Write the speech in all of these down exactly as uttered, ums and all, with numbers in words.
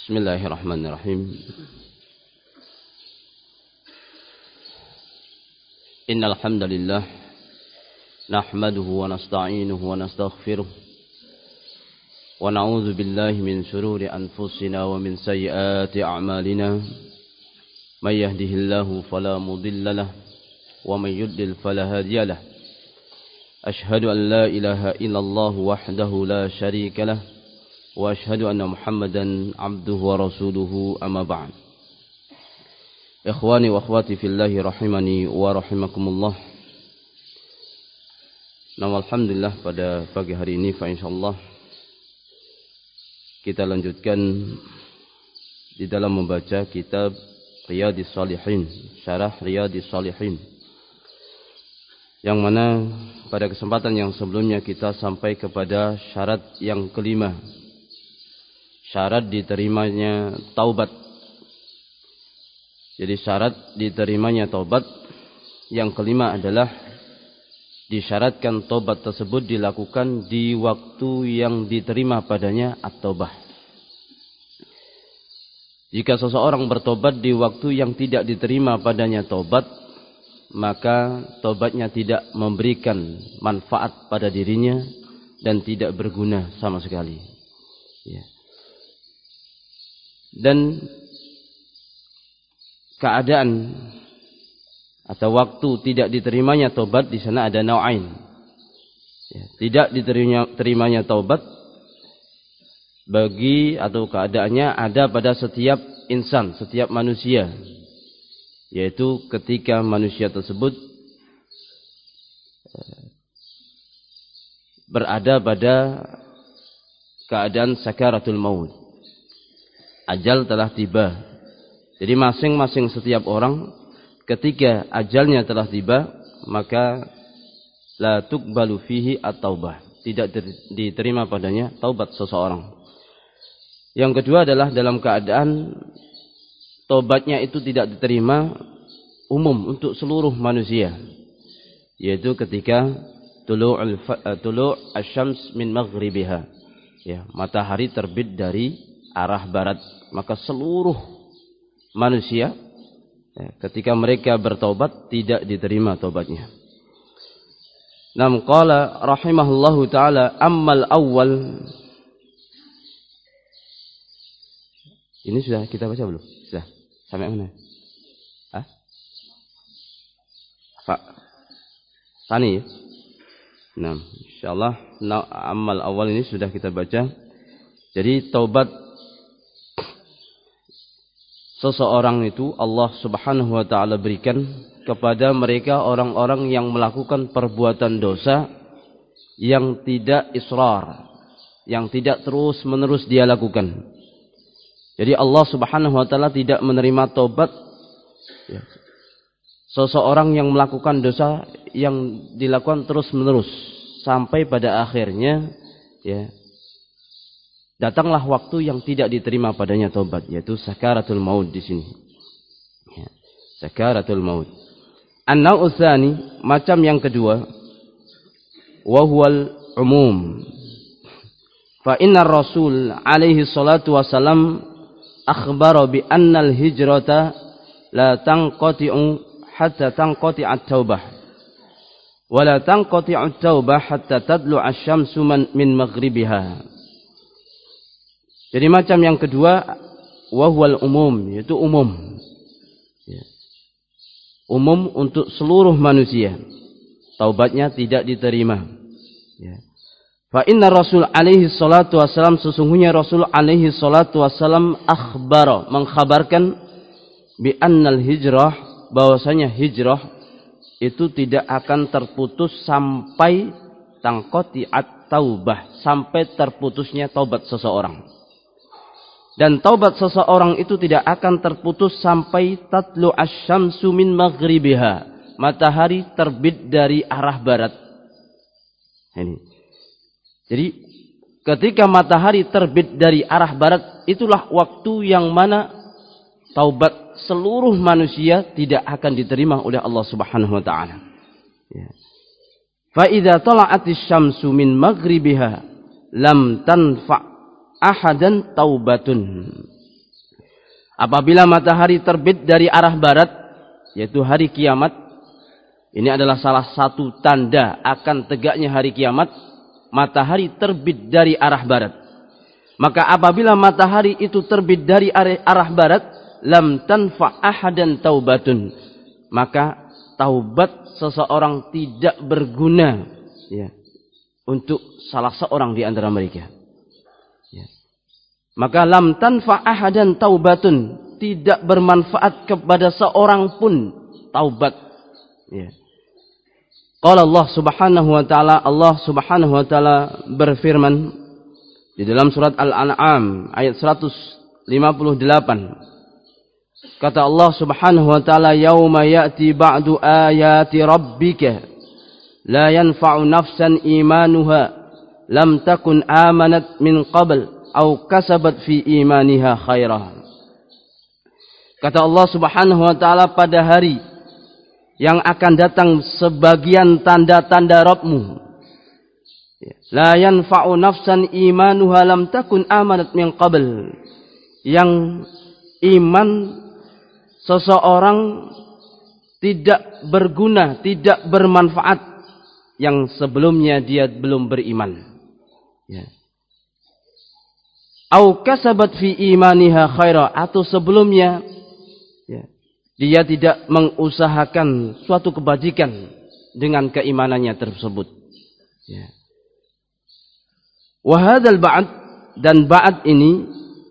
Bismillahirrahmanirrahim. Innal hamdalillah nahmaduhu wa nasta'inuhu wa nastaghfiruh wa na'udzu billahi min shururi anfusina wa min sayyiati a'malina. May yahdihillahu fala mudilla lahu wa may yudlil fala hadiya lahu. Ashhadu an la ilaha illallah wahdahu la syarika lahu wa ashhadu anna Muhammadan abduhu wa rasuluhu amma ba'd. Ikhwani wa akhwati fillahi rahimani wa rahimakumullah. Nah, alhamdulillah pada pagi hari ini fa insyaallah kita lanjutkan di dalam membaca kitab Riyadhis Shalihin, Syarah Riyadhis Shalihin. Yang mana pada kesempatan yang sebelumnya kita sampai kepada syarat yang kelima. Syarat diterimanya taubat. Jadi syarat diterimanya taubat yang kelima adalah disyaratkan taubat tersebut dilakukan di waktu yang diterima padanya at-taubah. Jika seseorang bertobat di waktu yang tidak diterima padanya taubat, maka taubatnya tidak memberikan manfaat pada dirinya dan tidak berguna sama sekali. Ya. Dan keadaan atau waktu tidak diterimanya taubat di sana ada nau'ain. Ya, tidak diterimanya taubat bagi atau keadaannya ada pada setiap insan, setiap manusia, yaitu ketika manusia tersebut berada pada keadaan sakaratul maut. Ajal telah tiba. Jadi masing-masing setiap orang ketika ajalnya telah tiba, maka la tuqbalu fihi at-taubah. Tidak diterima padanya taubat seseorang. Yang kedua adalah dalam keadaan taubatnya itu tidak diterima umum untuk seluruh manusia, yaitu ketika tulu'ul tulu' asy-syams min maghribiha. Ya, matahari terbit dari arah barat, maka seluruh manusia ya, ketika mereka bertaubat tidak diterima taubatnya. Nam qala rahimahullahu taala ammal awal. Ini sudah kita baca belum? Sudah. Sampai mana? Hah? Pak. Tani ya? Nah, insyaallah nah, amal awal ini sudah kita baca. Jadi taubat seseorang itu Allah Subhanahu wa taala berikan kepada mereka orang-orang yang melakukan perbuatan dosa yang tidak israr, yang tidak terus-menerus dia lakukan. Jadi Allah Subhanahu wa taala tidak menerima taubat ya, seseorang yang melakukan dosa yang dilakukan terus-menerus sampai pada akhirnya ya datanglah waktu yang tidak diterima padanya taubat, yaitu sakaratul maut di sini. Ya, sakaratul maut. An-naw'u tsani, macam yang kedua, wa huwal umum. Fa inna Rasul alaihi salatu wasalam akhbara bi anna al-hijrata la tanqati'u hatta tanqati'a at-taubah. Wa la tanqati'u at-taubah hatta tadlu'a asy-syamsu min maghribiha. Jadi macam yang kedua wahwal umum, yaitu umum. Ya. Umum untuk seluruh manusia. Taubatnya tidak diterima. Ya. Fa inna Rasul alaihi salatu wassalam, sesungguhnya Rasul alaihi salatu wassalam akhbara, mengkhabarkan bi annal hijrah, bahwasanya hijrah itu tidak akan terputus sampai tangqati'at taubah, sampai terputusnya taubat seseorang. Dan taubat seseorang itu tidak akan terputus sampai tatlu asy-syamsu min maghribiha, matahari terbit dari arah barat. Ini. Jadi ketika matahari terbit dari arah barat, itulah waktu yang mana taubat seluruh manusia tidak akan diterima oleh Allah Subhanahu wa taala. Ya. Fa idza tala'atis syamsu min maghribiha lam tanfa' ahadan taubatun. Apabila matahari terbit dari arah barat, yaitu hari kiamat, ini adalah salah satu tanda akan tegaknya hari kiamat, matahari terbit dari arah barat. Maka apabila matahari itu terbit dari arah barat, lam tanfa ahadan taubatun, maka taubat seseorang tidak berguna, ya, untuk salah seorang di antara mereka. Ya. Maka lam tanfa ahadan taubatun, tidak bermanfaat kepada seorang pun taubat. Ya. Qala Allah Subhanahu wa taala, Allah Subhanahu wa taala berfirman di dalam surat Al-An'am ayat seratus lima puluh delapan. Kata Allah Subhanahu wa taala, "Yauma ya'ti ba'du ayati rabbika la yanfa'u nafsan imanuha lam takun amanat min qabl aw kasabat fi imaniha khairah." Kata Allah Subhanahu wa taala, pada hari yang akan datang sebagian tanda-tanda Rabbmu, la yanfa'u nafsan imanuha lam takun amanat min qabl, yang iman seseorang tidak berguna, tidak bermanfaat yang sebelumnya dia belum beriman. Ya. Au kasabat fi imaniha khaira, atau sebelumnya ya, dia tidak mengusahakan suatu kebajikan dengan keimanannya tersebut. Ya. Wa hadzal ba'd, dan ba'd ini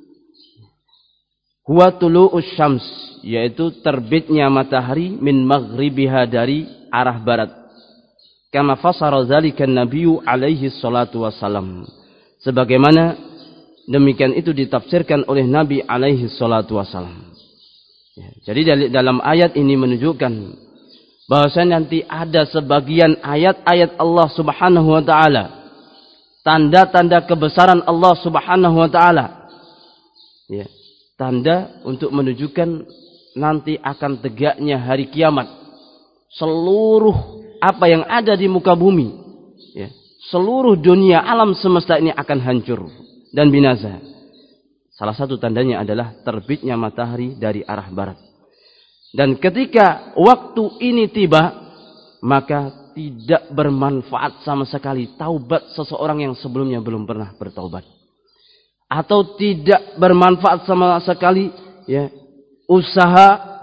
huwa tulu'us syams, yaitu terbitnya matahari min maghribiha, dari arah barat. Kama fasara dzalika an-nabiyyu alaihi salatu wassalam, sebagaimana demikian itu ditafsirkan oleh Nabi alaihi salatu wassalam. Ya, jadi dalam ayat ini menunjukkan bahwasanya nanti ada sebagian ayat-ayat Allah Subhanahu wa taala, tanda-tanda kebesaran Allah Subhanahu wa taala. Ya. Tanda untuk menunjukkan nanti akan tegaknya hari kiamat. Seluruh apa yang ada di muka bumi, ya, seluruh dunia alam semesta ini akan hancur dan binasa. Salah satu tandanya adalah terbitnya matahari dari arah barat. Dan ketika waktu ini tiba, maka tidak bermanfaat sama sekali taubat seseorang yang sebelumnya belum pernah bertaubat. Atau tidak bermanfaat sama sekali, ya, usaha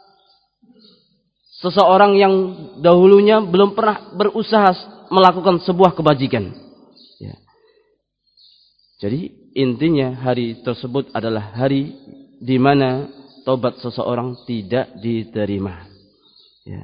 seseorang yang dahulunya belum pernah berusaha melakukan sebuah kebajikan. Ya. Jadi intinya hari tersebut adalah hari di mana taubat seseorang tidak diterima. Ya.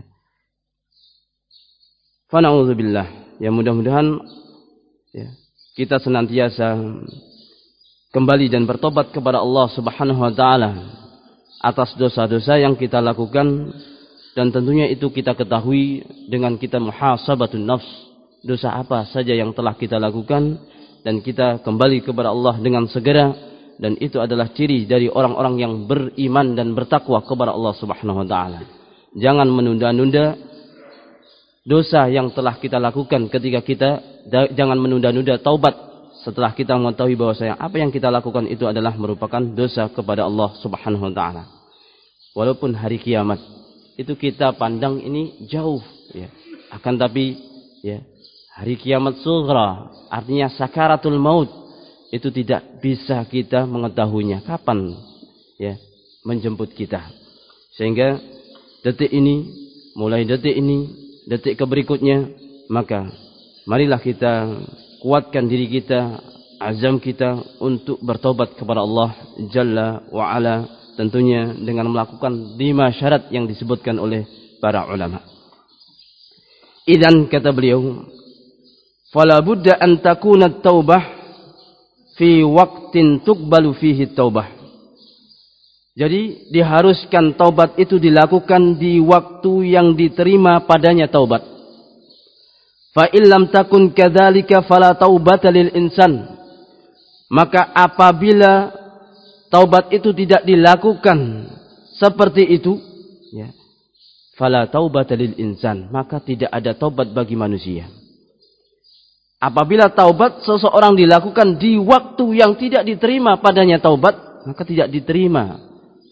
Fa na'udzubillah. Ya, mudah-mudahan ya, kita senantiasa kembali dan bertobat kepada Allah Subhanahu wa taala atas dosa-dosa yang kita lakukan, dan tentunya itu kita ketahui dengan kita muhasabatun nafs, dosa apa saja yang telah kita lakukan, dan kita kembali kepada Allah dengan segera, dan itu adalah ciri dari orang-orang yang beriman dan bertakwa kepada Allah Subhanahu wa taala. Jangan menunda-nunda dosa yang telah kita lakukan ketika kita, jangan menunda-nunda taubat setelah kita mengetahui bahwasanya apa yang kita lakukan itu adalah merupakan dosa kepada Allah Subhanahu wa taala. Walaupun hari kiamat itu kita pandang ini jauh, ya. Akan tapi ya, hari kiamat sughra, artinya sakaratul maut, itu tidak bisa kita mengetahuinya kapan ya menjemput kita. Sehingga detik ini, mulai detik ini, detik keberikutnya, maka marilah kita kuatkan diri kita, azam kita untuk bertobat kepada Allah Jalla wa Ala, tentunya dengan melakukan lima syarat yang disebutkan oleh para ulama. Idzan, kata beliau, fala budda an takuna at-taubah fi waqtin tuqbalu fihi at-taubah. Jadi diharuskan taubat itu dilakukan di waktu yang diterima padanya taubat. Fa illam takun kadzalika fala taubata lil insan. Maka apabila taubat itu tidak dilakukan seperti itu, ya, fala taubata lil insan, maka tidak ada taubat bagi manusia. Apabila taubat seseorang dilakukan di waktu yang tidak diterima padanya taubat, maka tidak diterima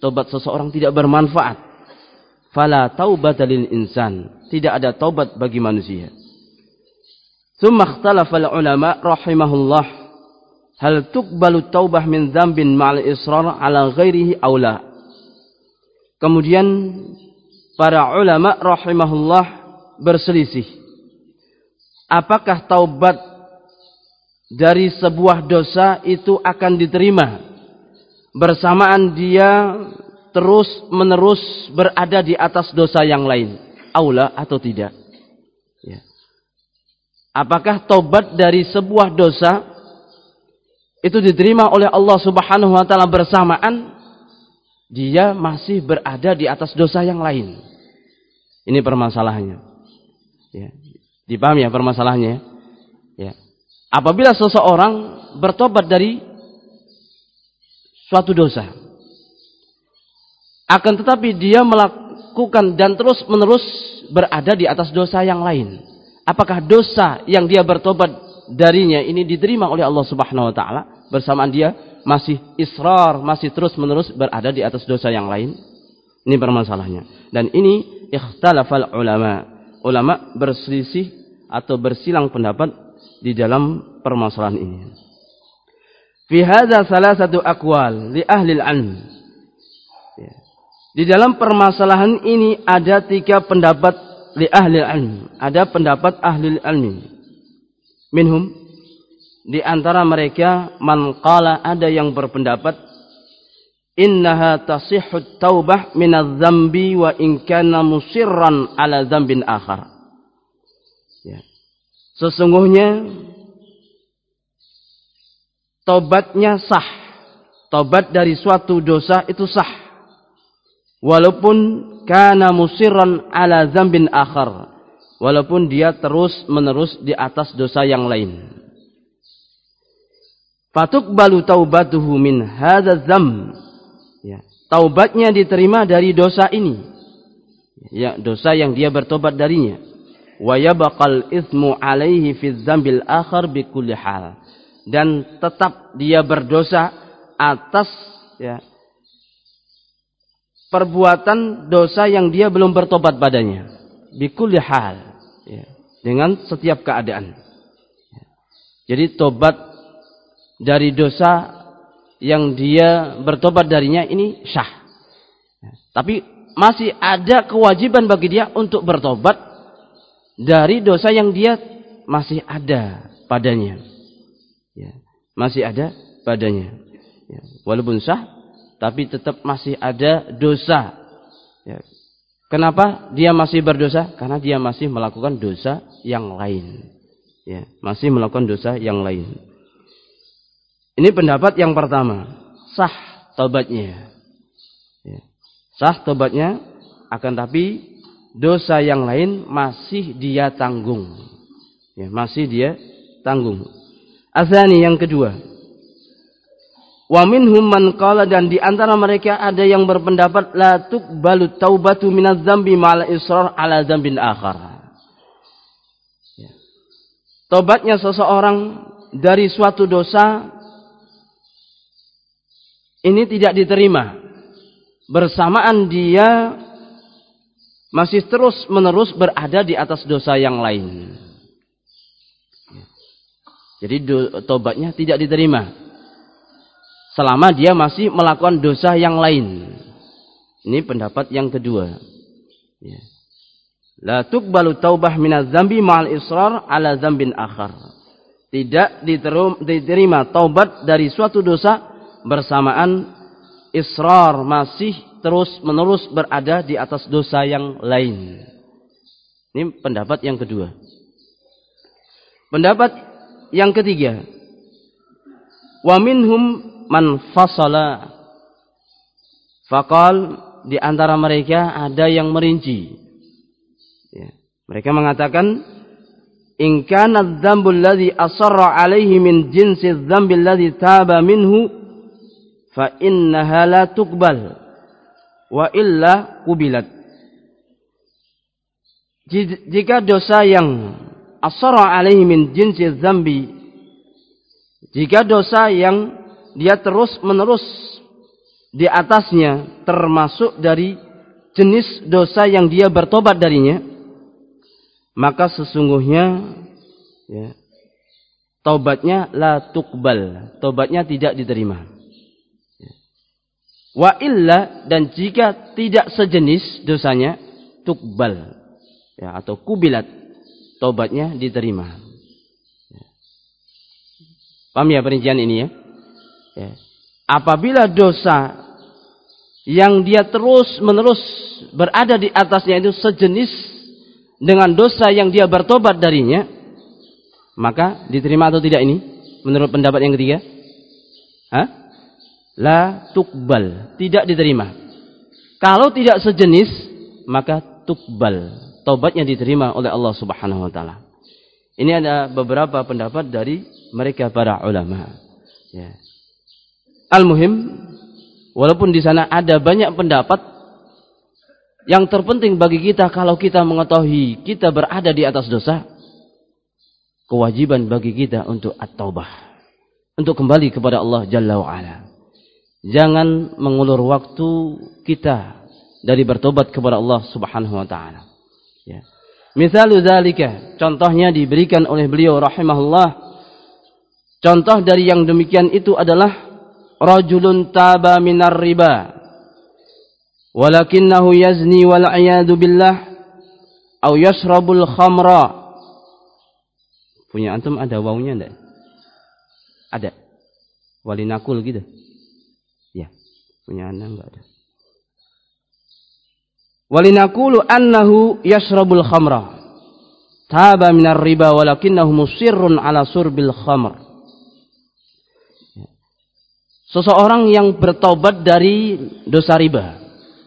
Taubat seseorang tidak bermanfaat. Fala taubata lil insan. Tidak ada taubat bagi manusia. Tsumma ikhtalafa al-ulama rahimahullah hal tuqbalu taubah min dzambin ma'al israr ala ghairihi aw la. Kemudian para ulama rahimahullah berselisih. Apakah taubat dari sebuah dosa itu akan diterima bersamaan dia terus menerus berada di atas dosa yang lain, aula atau tidak? Ya. Apakah taubat dari sebuah dosa itu diterima oleh Allah Subhanahu wa taala bersamaan dia masih berada di atas dosa yang lain? Ini permasalahannya. Ya. Dipahami ya permasalahannya? Ya. Apabila seseorang bertobat dari suatu dosa, akan tetapi dia melakukan dan terus menerus berada di atas dosa yang lain, apakah dosa yang dia bertobat darinya ini diterima oleh Allah Subhanahu wa taala bersamaan dia masih israr, masih terus menerus berada di atas dosa yang lain? Ini permasalahannya. Dan ini ikhtalafal ulama. Ulama berselisih atau bersilang pendapat di dalam permasalahan ini. Fi hadza salasatu aqwal li ahli al-'ilm. Di dalam permasalahan ini ada tiga pendapat li ahli al-'ilm. Ada pendapat ahli al-'ilm. Minhum, di antara mereka man qala, ada yang berpendapat innaha tasihhut taubah minadz dzambi wa in kana musirran ala dzambin akhar. Ya. Sesungguhnya taubatnya sah. Taubat dari suatu dosa itu sah. Walaupun kana musirran ala dzambin akhar. Walaupun dia terus menerus di atas dosa yang lain. Fatuqbalu taubatuhu min hadzal dzamb. Ya, taubatnya diterima dari dosa ini. Ya, dosa yang dia bertobat darinya. Wa yabqal itsmu alaihi fi dzambil akhar bi kulli hal. Dan tetap dia berdosa atas ya perbuatan dosa yang dia belum bertobat padanya. Bi kulli hal. Ya, dengan setiap keadaan. Ya. Jadi tobat dari dosa yang dia bertobat darinya ini sah. Tapi masih ada kewajiban bagi dia untuk bertobat dari dosa yang dia masih ada padanya. Ya, masih ada padanya. Ya, walaupun sah, tapi tetap masih ada dosa. Ya. Kenapa dia masih berdosa? Karena dia masih melakukan dosa yang lain. Ya, masih melakukan dosa yang lain. Ini pendapat yang pertama, sah taubatnya. Ya. Sah taubatnya, akan tapi dosa yang lain masih dia tanggung. Ya, masih dia tanggung. Azani yang kedua. Wa minhum man qala, dan di antara mereka ada yang berpendapat la tuqbalu taubatu minadz dzambi ma'al israr ala dzambin akhar. Ya. Taubatnya seseorang dari suatu dosa ini tidak diterima bersamaan dia masih terus menerus berada di atas dosa yang lain. Jadi taubatnya tidak diterima selama dia masih melakukan dosa yang lain. Ini pendapat yang kedua. Ya. La tuqbalu taubah minadz dzambi ma'al israr ala dzambin akhar. Tidak diterima taubat dari suatu dosa bersamaan israr masih terus menerus berada di atas dosa yang lain. Ini pendapat yang kedua. Pendapat yang ketiga, wa minhum man fasala. Faqal, di antara mereka ada yang merinci. Ya. Mereka mengatakan, in kana adz-dzambul ladzi asarra alaihi min jinsi adz-dzambil ladzi taba minhu fa innaha la tuqbal wa illa qubilat. Jika dosa yang asarra alaihi min jinsi dzambi, jika dosa yang dia terus menerus di atasnya termasuk dari jenis dosa yang dia bertobat darinya, maka sesungguhnya ya, taubatnya la tuqbal, taubatnya tidak diterima. Wa illa, dan jika tidak sejenis dosanya, tuqbal ya, atau kubilat, taubatnya diterima. Paham ya perincian ini ya? Ya. Apabila dosa yang dia terus menerus berada di atasnya itu sejenis dengan dosa yang dia bertobat darinya, maka diterima atau tidak ini? Menurut pendapat yang ketiga? Hah? La tuqbal, tidak diterima. Kalau tidak sejenis, maka tuqbal, taubatnya diterima oleh Allah Subhanahu wa taala. Ini ada beberapa pendapat dari mereka para ulama. Ya. Al-muhim, walaupun di sana ada banyak pendapat, yang terpenting bagi kita kalau kita mengetahui kita berada di atas dosa, kewajiban bagi kita untuk at-taubah, untuk kembali kepada Allah Jalla wa'ala. Jangan mengulur waktu kita dari bertobat kepada Allah Subhanahu wa taala. Ya. Misalu dzalika, contohnya diberikan oleh beliau rahimahullah. Contoh dari yang demikian itu adalah rajulun taba minar riba walakinnahu yazni wal a'yadu billah aw yashrabul khamra. Punya antum ada wawunya enggak? Ada. Walinakul gitu. Ya, punya anda enggak ada. Walinakulu annahu yashrabul khamra. Taba minar riba walakinnahu musirrun ala surbil khamr. Seseorang yang bertobat dari dosa riba,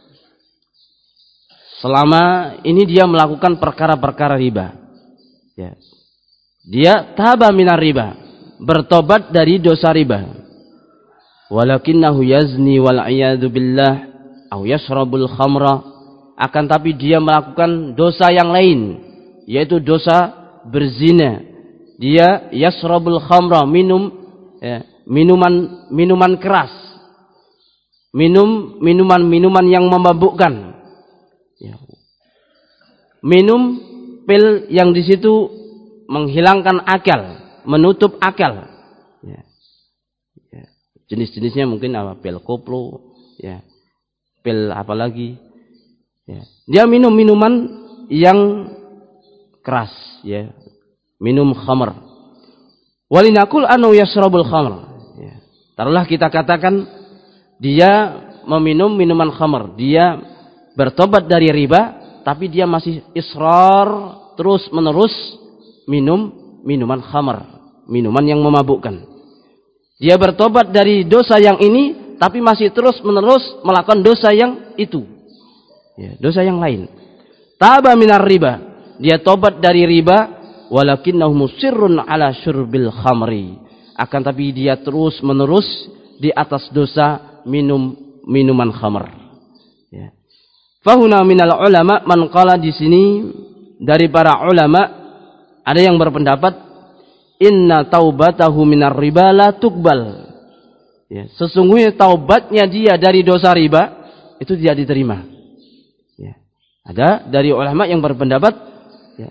selama ini dia melakukan perkara-perkara riba, ya. Dia taba minar riba, bertobat dari dosa riba. Walakinnahu yazni wal a'yadu billah aw yashrabul khamra, akan tapi dia melakukan dosa yang lain, yaitu dosa berzina. Dia yashrabul khamra, minum ya, minuman minuman keras, minum minuman minuman yang memabukkan, ya. Minum pil yang di situ menghilangkan akal, menutup akal, ya. Ya. Jenis-jenisnya mungkin apa? Pil koplo, ya. Pil apa lagi? Ya. Dia minum minuman yang keras, ya. Minum khamr. Walinakul anu yashrabul khamr. Taruhlah kita katakan dia meminum minuman khamr, dia bertobat dari riba, tapi dia masih israr terus menerus minum minuman khamr, minuman yang memabukkan. Dia bertobat dari dosa yang ini, tapi masih terus menerus melakukan dosa yang itu, ya, dosa yang lain. Taba minar riba, dia tobat dari riba, walakinnahu musirrun ala syurbil khamri. Akan tapi dia terus menerus di atas dosa minum minuman khamr. Ya. Fahuna minal ulama man qala, di sini dari para ulama ada yang berpendapat inna taubatahu minar riba la tuqbal. Ya, sesungguhnya taubatnya dia dari dosa riba itu tidak diterima. Ya. Ada dari ulama yang berpendapat ya,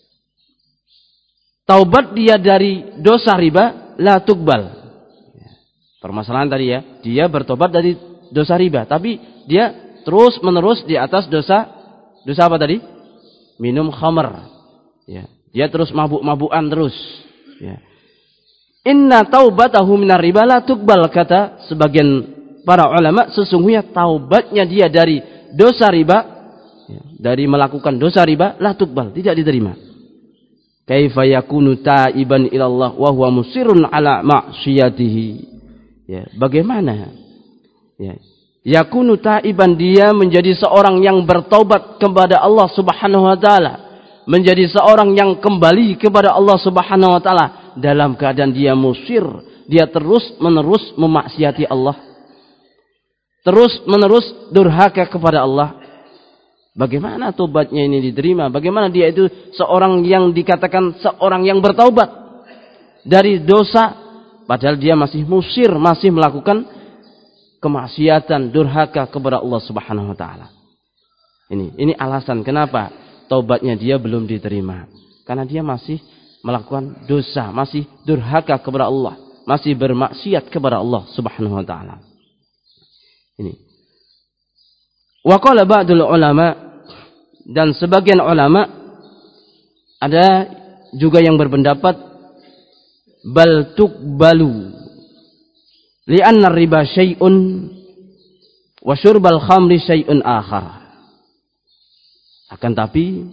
taubat dia dari dosa riba la tuqbal. Permasalahan tadi ya, dia bertobat dari dosa riba, tapi dia terus menerus di atas dosa dosa apa tadi? Minum khamr. Ya, dia terus mabuk-mabukan terus. Ya. Inna taubatahu minar riba la tuqbal, kata sebagian para ulama, sesungguhnya taubatnya dia dari dosa riba, ya, dari melakukan dosa riba, la tuqbal, tidak diterima. Kaifa yakunu taiban ilallah wa huwa musirrun ala ma'siyatihi. Ya, bagaimana? Ya. Yakunu taiban, dia menjadi seorang yang bertaubat kepada Allah Subhanahu wa taala, menjadi seorang yang kembali kepada Allah Subhanahu wa taala dalam keadaan dia musir, dia terus-menerus memaksiati Allah, terus-menerus durhaka kepada Allah. Bagaimana tobatnya ini diterima? Bagaimana dia itu seorang yang dikatakan seorang yang bertaubat dari dosa, padahal dia masih musir, masih melakukan kemaksiatan, durhaka kepada Allah Subhanahu wa taala. Ini ini alasan kenapa taubatnya dia belum diterima. Karena dia masih melakukan dosa, masih durhaka kepada Allah, masih bermaksiat kepada Allah Subhanahu wa taala. Ini. Wa qala ba'dul ulama, dan sebagian ulama ada juga yang berpendapat bal tuqbalu li'anna riba syai'un wa syurbal khamri syai'un akhar. Akan tapi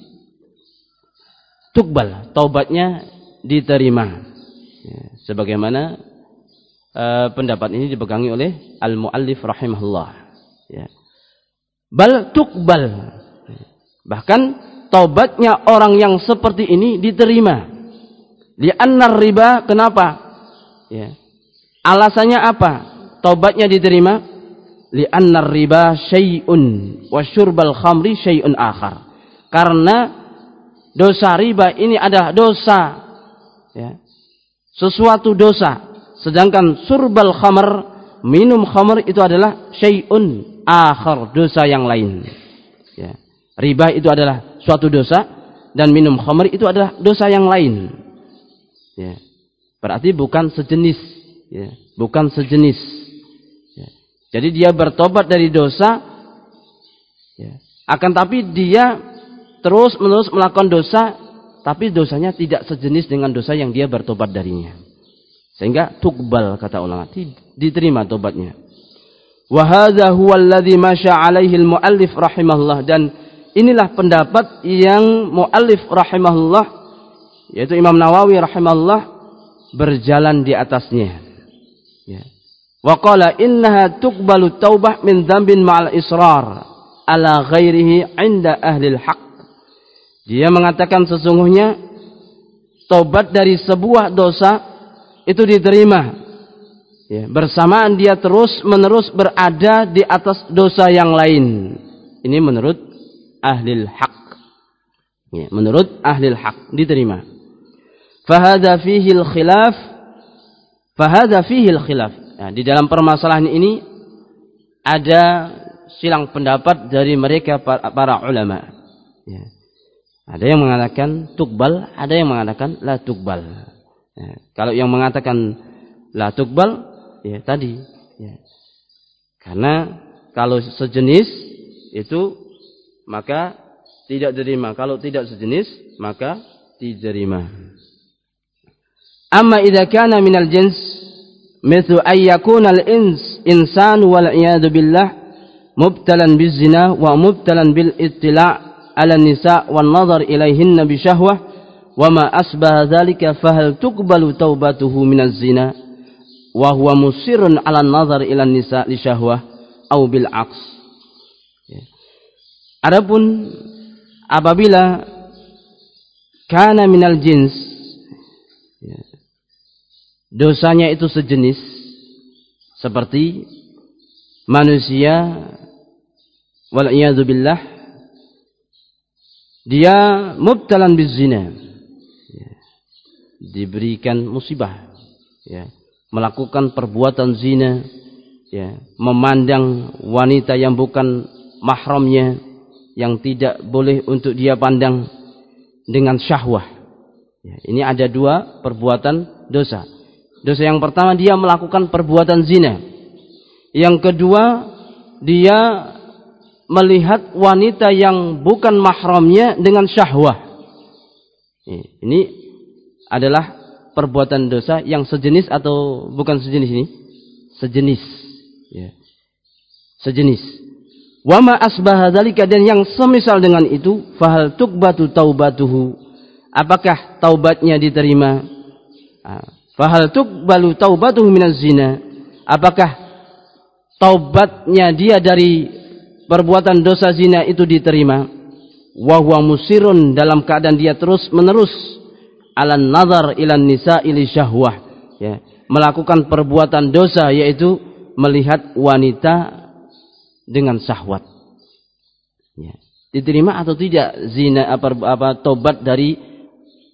tukbal, taubatnya diterima. Ya, sebagaimana uh, pendapat ini dipegangi oleh al-muallif rahimahullah. Ya. Bal tukbal. Bahkan taubatnya orang yang seperti ini diterima. Li'anna riba, kenapa? Ya. Alasannya apa? Taubatnya diterima. Li'anna riba syai'un wa syurbal khamri syai'un akhar. Karena dosa riba ini adalah dosa, ya, sesuatu dosa. Sedangkan surbal khamr, minum khamr itu adalah syai'un akhar, dosa yang lain. Ya. Riba itu adalah suatu dosa dan minum khamr itu adalah dosa yang lain. Ya. Berarti bukan sejenis, ya, bukan sejenis. Ya. Jadi dia bertobat dari dosa, ya, akan tapi dia terus menerus melakukan dosa, tapi dosanya tidak sejenis dengan dosa yang dia bertobat darinya. Sehingga tukbal, kata ulama, diterima tobatnya. Wa hadza huwa alladhi masya alaihi al-muallif rahimahullah, dan inilah pendapat yang muallif rahimahullah, yaitu Imam Nawawi rahimahullah, berjalan di atasnya. Ya. Wa qala innaha tuqbalu taubah min dzambin ma'al israr ala ghairihi 'inda ahli al-haq. Dia mengatakan sesungguhnya taubat dari sebuah dosa itu diterima, ya, bersamaan dia terus menerus berada di atas dosa yang lain. Ini menurut ahlil haq, ya, menurut ahlil haq diterima. Fahadha fihi al-khilaf, fahadha fihi al-khilaf. Ya, di dalam permasalahan ini ada silang pendapat dari mereka para, para ulama. Ya. Ada yang mengatakan tukbal, ada yang mengatakan la tukbal. Ya, kalau yang mengatakan la tukbal, ya tadi, ya. Karena kalau sejenis itu maka tidak diterima. Kalau tidak sejenis maka diterima. Amma idza kana minal jins mithlu ay yakuna al-ins insan wal iyad billah mubtalan bizina wa mubtalan bil ittila' ala nisa wan nazar ilaihinna bi syahwah wa ma asbaha dzalika fahal tuqbalu taubatuhu minaz zina wa huwa musirrun ala nazar ila nisa li syahwah au bil aqs. Ya. Adapun apabila kana minal jins, ya, dosanya itu sejenis seperti manusia wal iyadu billah, dia mubtalan bizina, ya, diberikan musibah, ya, melakukan perbuatan zina, ya, memandang wanita yang bukan mahramnya, yang tidak boleh untuk dia pandang dengan syahwah. Ya, ini ada dua perbuatan dosa. Dosa yang pertama dia melakukan perbuatan zina. Yang kedua dia melihat wanita yang bukan mahramnya dengan syahwah. Ini adalah perbuatan dosa yang sejenis atau bukan sejenis ini? Sejenis. Ya. Sejenis. Wa ma asbaha dzalika, dan yang semisal dengan itu, fahal tuqbatu taubatuhu. Apakah taubatnya diterima? Fahal tuqbalu taubatuhu minaz zina. Apakah taubatnya dia dari perbuatan dosa zina itu diterima? Wa huwa musirun, dalam keadaan dia terus menerus ala nazar ilan nisa ili syahwah, ya, melakukan perbuatan dosa yaitu melihat wanita dengan syahwat. Ya. Diterima atau tidak zina apa, apa tobat dari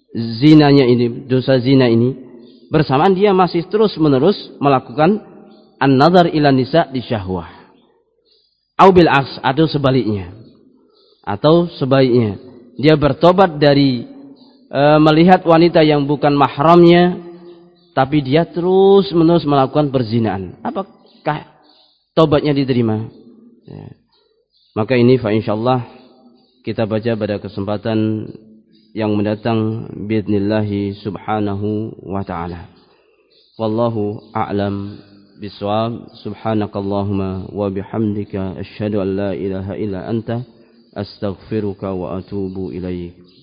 zinanya ini, dosa zina ini? Bersamaan dia masih terus menerus melakukan an-nazar ila nisa di syahwah. Au bil aks, atau sebaliknya. Atau sebaliknya, dia bertobat dari e, melihat wanita yang bukan mahramnya, tapi dia terus-menerus melakukan perzinaan. Apakah tobatnya diterima? Ya. Maka ini fa insyaallah kita baca pada kesempatan yang mendatang biidznillah subhanahu wa ta'ala. Wallahu a'lam bisawab. Subhanakallahumma wa bihamdika asyhadu an la ilaha illa anta astaghfiruka wa atubu ilaik.